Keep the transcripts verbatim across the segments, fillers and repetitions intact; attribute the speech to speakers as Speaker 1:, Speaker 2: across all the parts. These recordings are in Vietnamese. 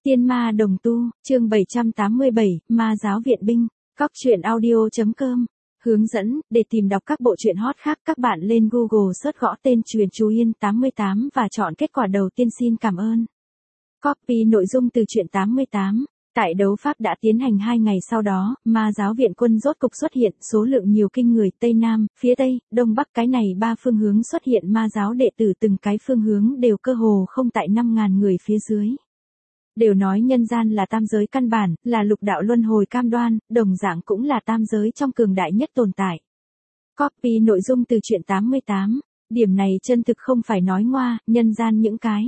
Speaker 1: Tiên ma đồng tu, chương bảy trăm tám mươi bảy, ma giáo viện binh, cóc truyện audio.com. Hướng dẫn, để tìm đọc các bộ truyện hot khác các bạn lên Google search gõ tên Truyện Chú Yên tám mươi tám và chọn kết quả đầu tiên. Xin cảm ơn. Copy nội dung từ truyện tám mươi tám. Tại đấu pháp đã tiến hành hai ngày sau đó, ma giáo viện quân rốt cục xuất hiện, số lượng nhiều kinh người, Tây Nam, phía Tây, Đông Bắc cái này ba phương hướng xuất hiện ma giáo đệ tử từng cái phương hướng đều cơ hồ không tại năm ngàn người phía dưới. Đều nói nhân gian là tam giới căn bản, là lục đạo luân hồi cam đoan, đồng dạng cũng là tam giới trong cường đại nhất tồn tại. Copy nội dung từ truyện tám mươi tám, điểm này chân thực không phải nói ngoa, nhân gian những cái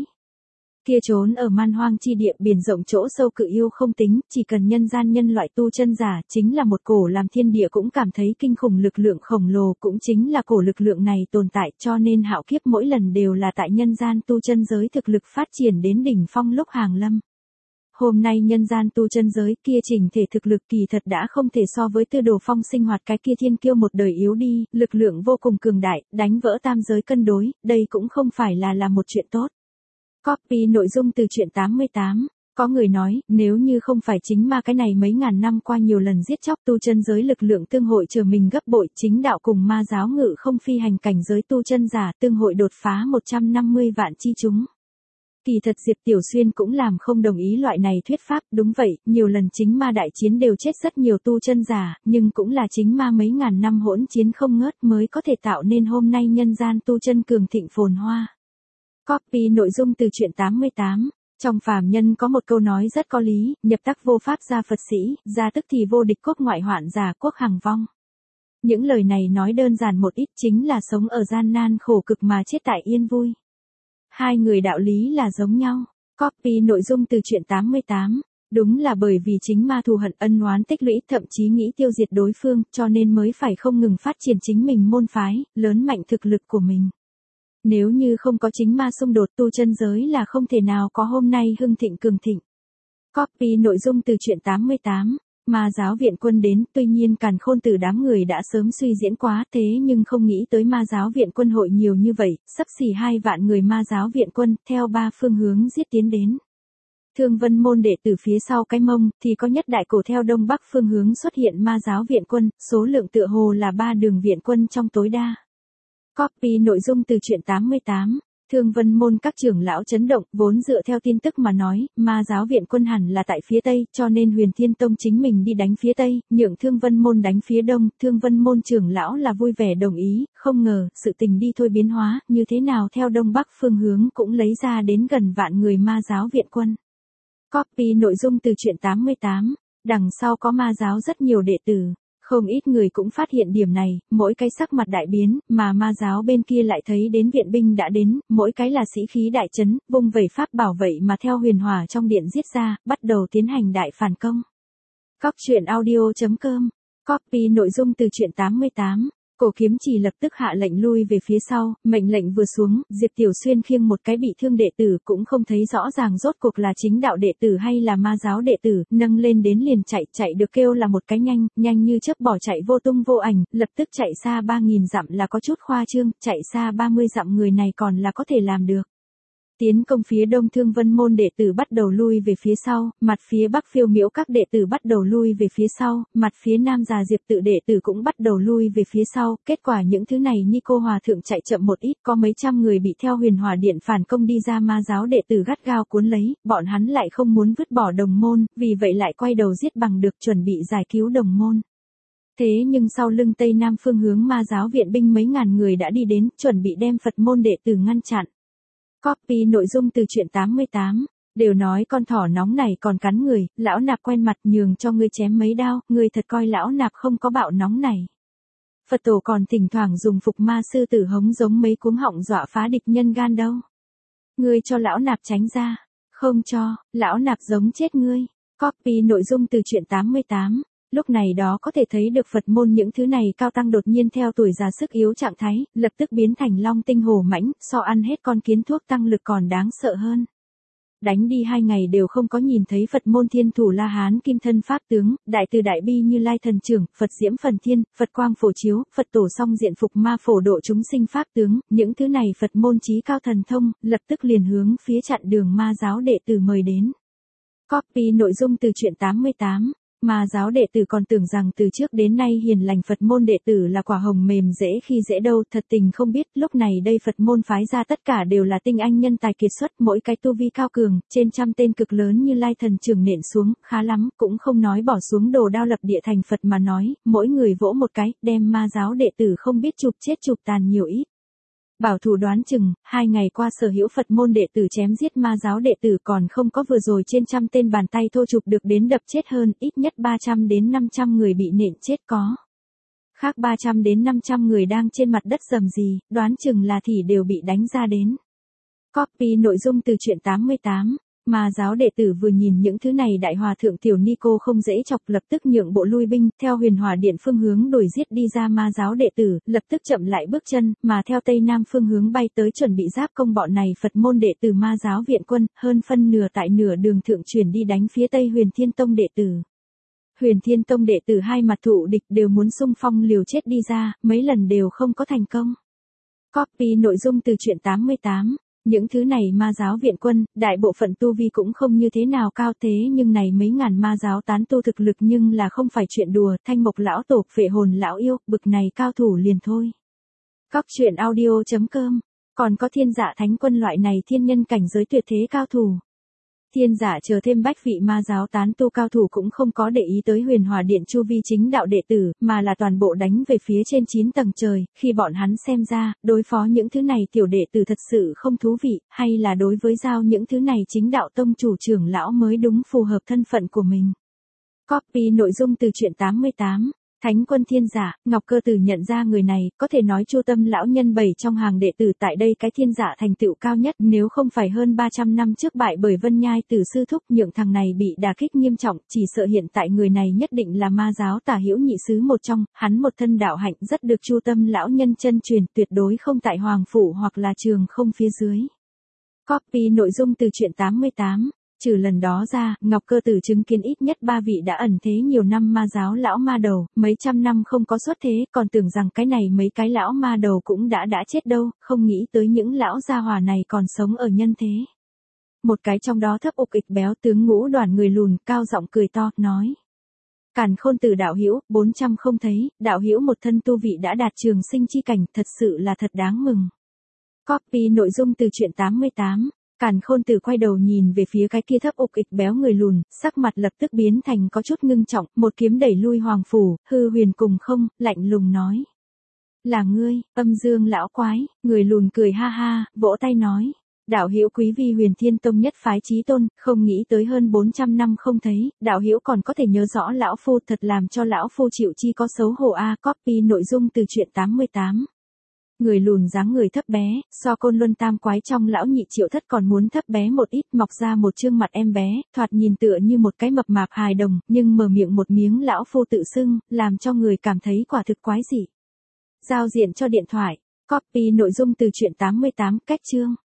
Speaker 1: kia trốn ở man hoang chi địa biển rộng chỗ sâu cự yêu không tính, chỉ cần nhân gian nhân loại tu chân giả, chính là một cổ làm thiên địa cũng cảm thấy kinh khủng lực lượng khổng lồ, cũng chính là cổ lực lượng này tồn tại, cho nên hạo kiếp mỗi lần đều là tại nhân gian tu chân giới thực lực phát triển đến đỉnh phong lúc hàng lâm. Hôm nay nhân gian tu chân giới kia chỉnh thể thực lực kỳ thật đã không thể so với Tư Đồ Phong sinh hoạt cái kia thiên kiêu một đời yếu đi, lực lượng vô cùng cường đại, đánh vỡ tam giới cân đối, đây cũng không phải là là một chuyện tốt. Copy nội dung từ truyện tám mươi tám. Có người nói, nếu như không phải chính ma cái này mấy ngàn năm qua nhiều lần giết chóc tu chân giới lực lượng tương hội trở mình gấp bội, chính đạo cùng ma giáo ngự không phi hành cảnh giới tu chân giả tương hội đột phá một trăm năm mươi vạn chi chúng. Kỳ thật Diệp Tiểu Xuyên cũng làm không đồng ý loại này thuyết pháp, đúng vậy, nhiều lần chính ma đại chiến đều chết rất nhiều tu chân giả, nhưng cũng là chính ma mấy ngàn năm hỗn chiến không ngớt mới có thể tạo nên hôm nay nhân gian tu chân cường thịnh phồn hoa. Copy nội dung từ truyện tám mươi tám. Trong phàm nhân có một câu nói rất có lý, nhập tắc vô pháp gia Phật sĩ, ra tức thì vô địch quốc ngoại hoạn giả quốc hằng vong. Những lời này nói đơn giản một ít chính là sống ở gian nan khổ cực mà chết tại yên vui. Hai người đạo lý là giống nhau. Copy nội dung từ truyện tám mươi tám. Đúng là bởi vì chính ma thù hận ân oán tích lũy, thậm chí nghĩ tiêu diệt đối phương, cho nên mới phải không ngừng phát triển chính mình môn phái, lớn mạnh thực lực của mình. Nếu như không có chính ma xung đột tu chân giới là không thể nào có hôm nay hưng thịnh cường thịnh. Copy nội dung từ truyện tám mươi tám. Ma giáo viện quân đến, tuy nhiên càn khôn tử đám người đã sớm suy diễn quá, thế nhưng không nghĩ tới ma giáo viện quân hội nhiều như vậy, sắp xỉ hai vạn người ma giáo viện quân, theo ba phương hướng giết tiến đến. Thương Vân môn đệ tử phía sau cái mông, thì có nhất đại cổ theo đông bắc phương hướng xuất hiện ma giáo viện quân, số lượng tựa hồ là ba đường viện quân trong tối đa. Copy nội dung từ truyện tám mươi tám. Thương Vân môn các trưởng lão chấn động, vốn dựa theo tin tức mà nói, ma giáo viện quân hẳn là tại phía Tây, cho nên Huyền Thiên Tông chính mình đi đánh phía Tây, nhượng Thương Vân môn đánh phía Đông, Thương Vân môn trưởng lão là vui vẻ đồng ý, không ngờ, sự tình đi thôi biến hóa, như thế nào theo Đông Bắc phương hướng cũng lấy ra đến gần vạn người ma giáo viện quân. Copy nội dung từ truyện tám mươi tám, đằng sau có ma giáo rất nhiều đệ tử. Không ít người cũng phát hiện điểm này, mỗi cái sắc mặt đại biến, mà ma giáo bên kia lại thấy đến viện binh đã đến, mỗi cái là sĩ khí đại chấn, vung vẩy pháp bảo vậy mà theo huyền hỏa trong điện giết ra, bắt đầu tiến hành đại phản công. Cóc truyện audio.com. Copy nội dung từ truyện tám mươi tám. Cổ Kiếm Chỉ lập tức hạ lệnh lui về phía sau, mệnh lệnh vừa xuống, Diệp Tiểu Xuyên khiêng một cái bị thương đệ tử cũng không thấy rõ ràng rốt cuộc là chính đạo đệ tử hay là ma giáo đệ tử, nâng lên đến liền chạy, chạy được kêu là một cái nhanh, nhanh như chớp bỏ chạy vô tung vô ảnh, lập tức chạy xa ba nghìn dặm là có chút khoa trương, chạy xa ba mươi dặm người này còn là có thể làm được. Tiến công phía đông Thương Vân môn đệ tử bắt đầu lui về phía sau, mặt phía bắc Phiêu Miễu các đệ tử bắt đầu lui về phía sau, mặt phía nam già Diệp tự đệ tử cũng bắt đầu lui về phía sau, kết quả những thứ này như cô hòa thượng chạy chậm một ít, có mấy trăm người bị theo huyền hỏa điện phản công đi ra ma giáo đệ tử gắt gao cuốn lấy, bọn hắn lại không muốn vứt bỏ đồng môn, vì vậy lại quay đầu giết bằng được chuẩn bị giải cứu đồng môn. Thế nhưng sau lưng tây nam phương hướng ma giáo viện binh mấy ngàn người đã đi đến, chuẩn bị đem Phật môn đệ tử ngăn chặn. Copy nội dung từ truyện tám mươi tám. Đều nói con thỏ nóng này còn cắn người, lão nạp quen mặt nhường cho ngươi chém mấy đao, ngươi thật coi lão nạp không có bạo nóng này. Phật tổ còn thỉnh thoảng dùng phục ma sư tử hống giống mấy cuống họng dọa phá địch nhân gan đâu. Ngươi cho lão nạp tránh ra, không cho, lão nạp giống chết ngươi. Copy nội dung từ truyện tám mươi tám. Lúc này đó có thể thấy được Phật môn những thứ này cao tăng đột nhiên theo tuổi già sức yếu trạng thái, lập tức biến thành long tinh hổ mãnh, so ăn hết con kiến thuốc tăng lực còn đáng sợ hơn. Đánh đi hai ngày đều không có nhìn thấy Phật môn thiên thủ La Hán kim thân pháp tướng, đại từ đại bi Như Lai thần trưởng, Phật diễm phần thiên, Phật quang phổ chiếu, Phật tổ song diện phục ma phổ độ chúng sinh pháp tướng, những thứ này Phật môn chí cao thần thông, lập tức liền hướng phía chặn đường ma giáo đệ tử mời đến. Copy nội dung từ truyện tám mươi tám. Ma giáo đệ tử còn tưởng rằng từ trước đến nay hiền lành Phật môn đệ tử là quả hồng mềm dễ khi dễ đâu, thật tình không biết, lúc này đây Phật môn phái ra tất cả đều là tinh anh nhân tài kiệt xuất, mỗi cái tu vi cao cường, trên trăm tên cực lớn như lai thần trường nện xuống, khá lắm, cũng không nói bỏ xuống đồ đao lập địa thành Phật mà nói, mỗi người vỗ một cái, đem ma giáo đệ tử không biết chụp chết chụp tàn nhiều ít. Bảo thủ đoán chừng, hai ngày qua sở hữu Phật môn đệ tử chém giết ma giáo đệ tử còn không có vừa rồi trên trăm tên bàn tay thô chụp được đến đập chết hơn, ít nhất ba trăm đến năm trăm người bị nện chết có. Khác ba trăm đến năm trăm người đang trên mặt đất rầm rì, đoán chừng là thì đều bị đánh ra đến. Copy nội dung từ truyện tám mươi tám. Ma giáo đệ tử vừa nhìn những thứ này đại hòa thượng tiểu ni cô không dễ chọc, lập tức nhượng bộ lui binh, theo huyền hỏa điện phương hướng đuổi giết đi ra ma giáo đệ tử, lập tức chậm lại bước chân, mà theo tây nam phương hướng bay tới chuẩn bị giáp công bọn này Phật môn đệ tử ma giáo viện quân, hơn phân nửa tại nửa đường thượng chuyển đi đánh phía tây Huyền Thiên Tông đệ tử. Huyền Thiên Tông đệ tử hai mặt thụ địch đều muốn xung phong liều chết đi ra, mấy lần đều không có thành công. Copy nội dung từ truyện tám mươi tám. Những thứ này ma giáo viện quân, đại bộ phận tu vi cũng không như thế nào cao thế nhưng này mấy ngàn ma giáo tán tu thực lực nhưng là không phải chuyện đùa, thanh mộc lão tổ, phệ hồn lão yêu, bực này cao thủ liền thôi. Cóc truyện audio chấm com, còn có thiên dạ thánh quân loại này thiên nhân cảnh giới tuyệt thế cao thủ. Thiên giả chờ thêm bách vị ma giáo tán tu cao thủ cũng không có để ý tới huyền hòa điện chu vi chính đạo đệ tử, mà là toàn bộ đánh về phía trên chín tầng trời, khi bọn hắn xem ra, đối phó những thứ này tiểu đệ tử thật sự không thú vị, hay là đối với giao những thứ này chính đạo tông chủ trưởng lão mới đúng phù hợp thân phận của mình. Copy nội dung từ truyện tám mươi tám. Thánh quân thiên giả, Ngọc Cơ Tử nhận ra người này, có thể nói Chu Tâm lão nhân bảy trong hàng đệ tử tại đây cái thiên giả thành tựu cao nhất, nếu không phải hơn ba trăm năm trước bại bởi Vân Nhai Tử sư thúc, nhượng thằng này bị đả kích nghiêm trọng, chỉ sợ hiện tại người này nhất định là ma giáo Tả Hữu nhị sứ một trong, hắn một thân đạo hạnh rất được Chu Tâm lão nhân chân truyền, tuyệt đối không tại hoàng phủ hoặc là trường không phía dưới. Copy nội dung từ truyện tám mươi tám. Trừ lần đó ra, Ngọc Cơ Tử chứng kiến ít nhất ba vị đã ẩn thế nhiều năm ma giáo lão ma đầu, mấy trăm năm không có xuất thế, còn tưởng rằng cái này mấy cái lão ma đầu cũng đã đã chết đâu, không nghĩ tới những lão gia hỏa này còn sống ở nhân thế. Một cái trong đó thấp ục ịch béo tướng ngũ đoàn người lùn, cao giọng cười to, nói. Càn Khôn Tử đạo hữu, bốn trăm không thấy, đạo hữu một thân tu vị đã đạt trường sinh chi cảnh, thật sự là thật đáng mừng. Copy nội dung từ truyện tám mươi tám. Càn Khôn Tử quay đầu nhìn về phía cái kia thấp ục ịch béo người lùn, sắc mặt lập tức biến thành có chút ngưng trọng, một kiếm đẩy lui hoàng phủ, hư huyền cùng không, lạnh lùng nói. Là ngươi, Âm Dương lão quái, người lùn cười ha ha, vỗ tay nói. Đạo hữu quý vi Huyền Thiên Tông nhất phái chí tôn, không nghĩ tới hơn bốn trăm năm không thấy, đạo hữu còn có thể nhớ rõ lão phu, thật làm cho lão phu chịu chi có xấu hổ a. Copy nội dung từ truyện tám mươi tám. Người lùn dáng người thấp bé, so Côn Luân tam quái trong lão nhị Triệu Thất còn muốn thấp bé một ít, mọc ra một trương mặt em bé, thoạt nhìn tựa như một cái mập mạp hài đồng, nhưng mở miệng một miếng lão phu tự xưng, làm cho người cảm thấy quả thực quái dị. Giao diện cho điện thoại. Copy nội dung từ truyện tám mươi tám, cách chương.